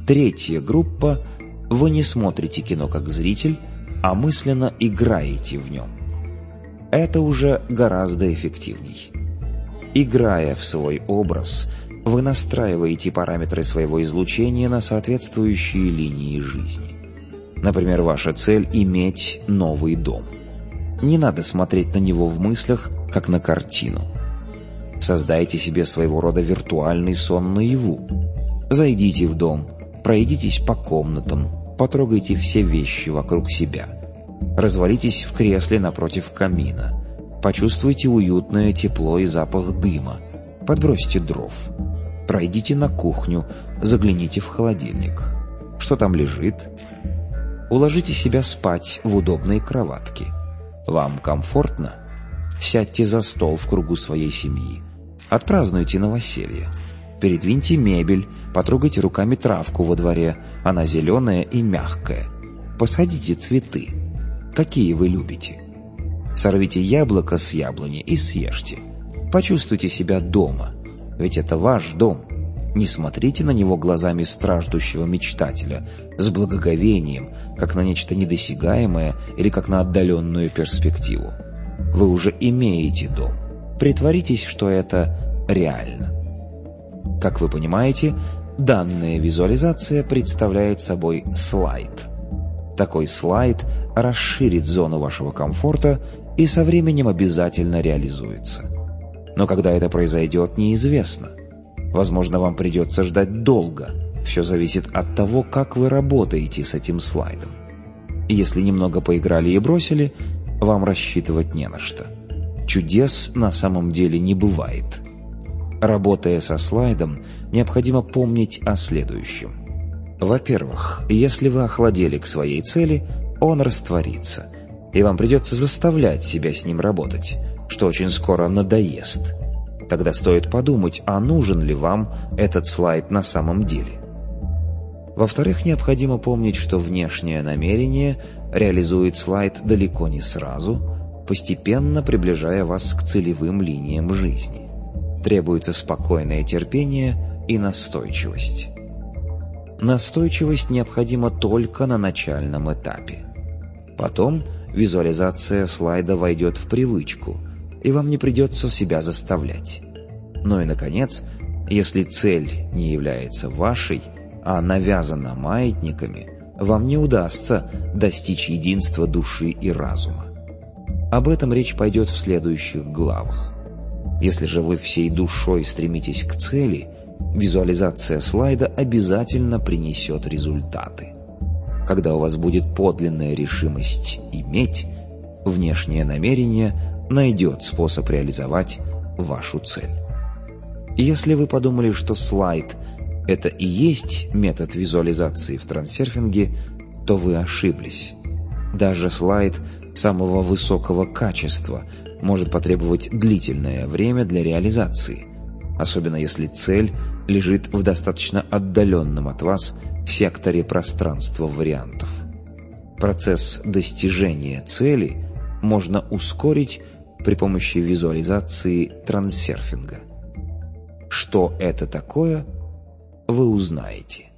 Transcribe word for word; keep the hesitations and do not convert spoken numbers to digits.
Третья группа – вы не смотрите кино как зритель, а мысленно играете в нем. Это уже гораздо эффективней. Играя в свой образ, вы настраиваете параметры своего излучения на соответствующие линии жизни. Например, ваша цель – иметь новый дом. Не надо смотреть на него в мыслях, как на картину. Создайте себе своего рода виртуальный сон наяву. Зайдите в дом, пройдитесь по комнатам, потрогайте все вещи вокруг себя. Развалитесь в кресле напротив камина. Почувствуйте уютное тепло и запах дыма. Подбросьте дров. Пройдите на кухню, загляните в холодильник. Что там лежит? Уложите себя спать в удобной кроватке. Вам комфортно? Сядьте за стол в кругу своей семьи. Отпразднуйте новоселье. Передвиньте мебель, потрогайте руками травку во дворе, она зеленая и мягкая. Посадите цветы. Какие вы любите? Сорвите яблоко с яблони и съешьте. Почувствуйте себя дома, ведь это ваш дом. Не смотрите на него глазами страждущего мечтателя, с благоговением, как на нечто недосягаемое или как на отдаленную перспективу. Вы уже имеете дом. Притворитесь, что это реально. Как вы понимаете, данная визуализация представляет собой слайд. Такой слайд расширит зону вашего комфорта и со временем обязательно реализуется. Но когда это произойдет, неизвестно. Возможно, вам придется ждать долго. Все зависит от того, как вы работаете с этим слайдом. И если немного поиграли и бросили, вам рассчитывать не на что. Чудес на самом деле не бывает. Работая со слайдом, необходимо помнить о следующем. Во-первых, если вы охладели к своей цели, он растворится, и вам придется заставлять себя с ним работать, что очень скоро надоест. Тогда стоит подумать, а нужен ли вам этот слайд на самом деле. Во-вторых, необходимо помнить, что внешнее намерение реализует слайд далеко не сразу, постепенно приближая вас к целевым линиям жизни. Требуется спокойное терпение и настойчивость. Настойчивость необходима только на начальном этапе. Потом визуализация слайда войдет в привычку, и вам не придется себя заставлять. Ну и, наконец, если цель не является вашей, а навязана маятниками, вам не удастся достичь единства души и разума. Об этом речь пойдет в следующих главах. Если же вы всей душой стремитесь к цели, визуализация слайда обязательно принесет результаты. Когда у вас будет подлинная решимость иметь, внешнее намерение найдет способ реализовать вашу цель. Если вы подумали, что слайд – это и есть метод визуализации в трансерфинге, то вы ошиблись. Даже слайд самого высокого качества может потребовать длительное время для реализации, особенно если цель лежит в достаточно отдаленном от вас секторе пространства вариантов. Процесс достижения цели можно ускорить при помощи визуализации трансерфинга. Что это такое, вы узнаете.